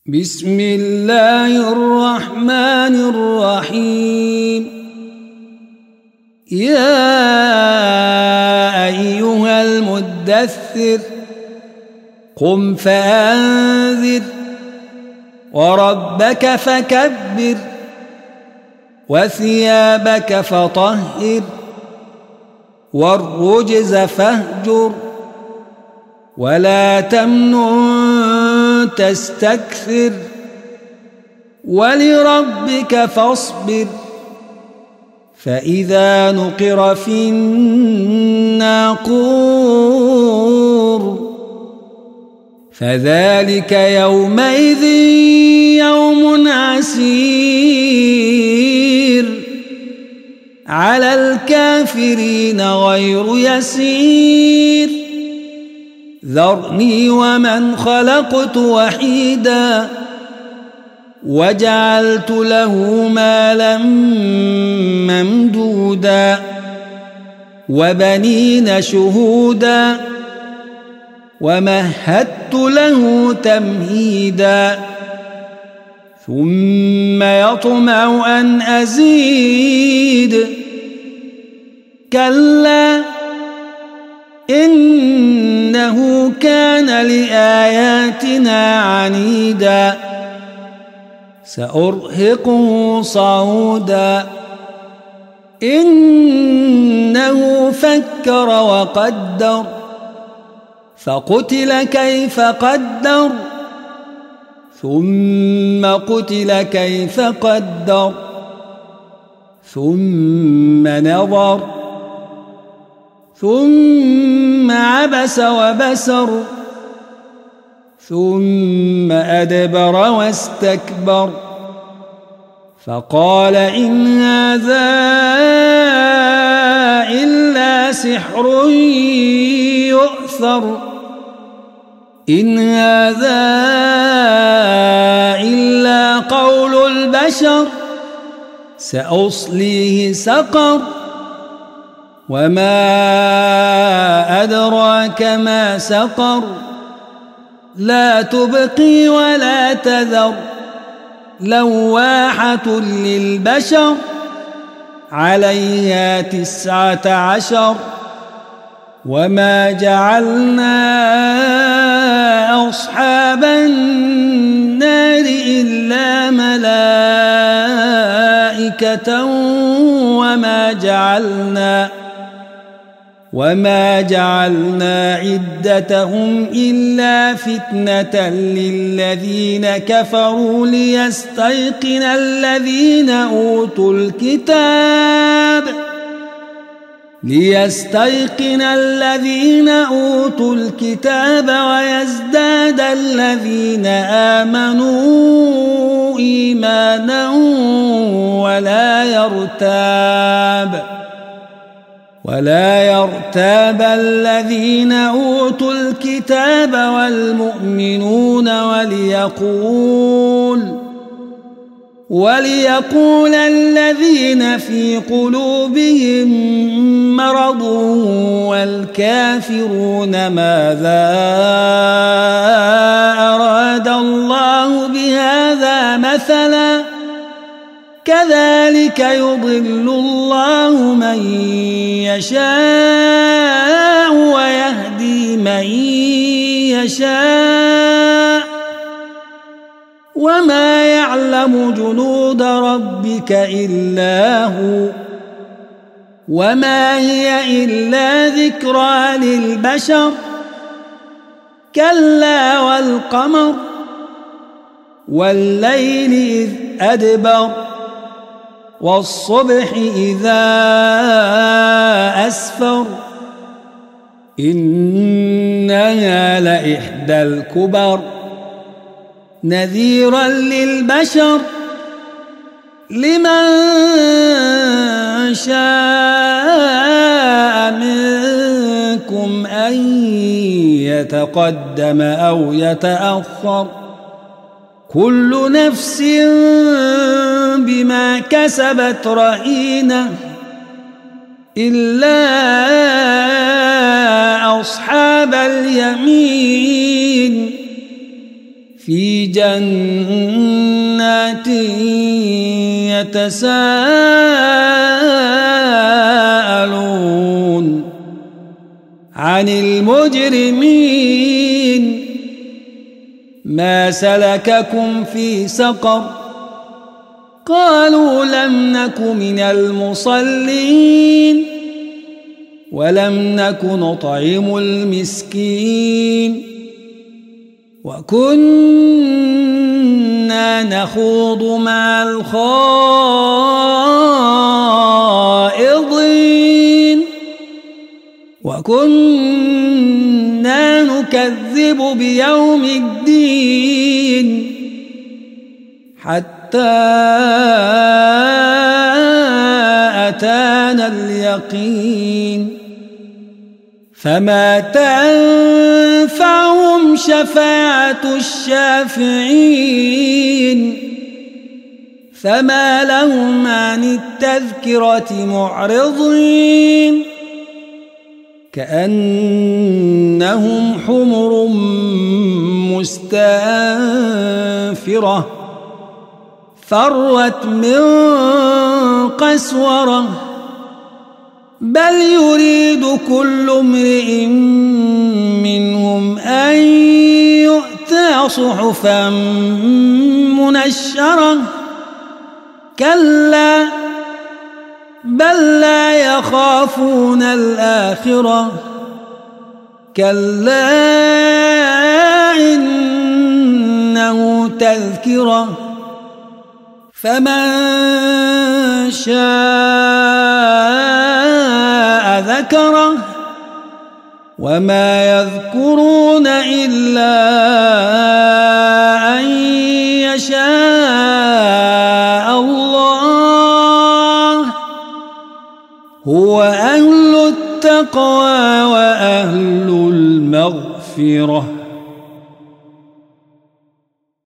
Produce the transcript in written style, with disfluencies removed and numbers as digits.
بسم الله الرحمن الرحيم. يا أيها المدثر قم فأنذر وربك فكبر وثيابك فطهر والرجز فاهجر ولا تمنن تستكثر ولربك فاصبر. فإذا نقر في الناقور فذلك يومئذ يوم عسير على الكافرين غير يسير. ذرني ومن خلقت وحيدا وجعلت له مالا ممدودا وبنين شهودا ومهدت له تمهيدا ثم يطمع أن أزيد. كلا إنه كان لآياتنا عنيدا سأرهقه صعودا. إنه فكر وقدر فقتل كيف قدر ثم قتل كيف قدر ثم نظر ثم عبس وبسر ثم أدبر واستكبر فقال إن هذا إلا سحر يؤثر إن هذا إلا قول البشر سأصليه سقر وما أدراك ما سقر لا تبقي ولا تذر لواحة للبشر عليها 19 وما جعلنا أصحاب النار إلا ملائكة وما جعلنا عدتهم إلا فتنة للذين كفروا ليستيقن الذين أوتوا الكتاب ويزداد الذين آمنوا إيمانا ولا يرتاب الذين أوتوا الكتاب والمؤمنون وليقول الذين في قلوبهم مرض والكافرون ماذا أراد الله بهذا مثلا كذلك يضل الله من يشاء ويهدي من يشاء وما يعلم جنود ربك إلا هو وما هي إلا ذكرى للبشر. كلا والقمر والليل إذ أدبر والصبح إذا أسفر إنها لإحدى الكبر نذيرا للبشر لمن شاء منكم أن يتقدم أو يتأخر كل نفس بما كسبت رهينة إلا أصحاب اليمين في جنات يتساءلون عن المجرمين ما سلككم في سقر قالوا لم نك من المصلين ولم نك نطعم المسكين وكنا نخوض مع الخائضين وكنا نكذب بيوم الدين حتى أتانا اليقين فما تنفعهم شفاعة الشافعين فما لهم عن التذكرة معرضين كأنهم حمر مستنفرة فرت من قسورة بل يريد كل امرئ منهم أن يؤتى صحفا منشرة كلا بل لا يخافون الآخرة كلا إنه تذكرة فمن شاء ذكره وما يذكرون إلا أن يشاء الله هو أهل التقوى وأهل المغفرة.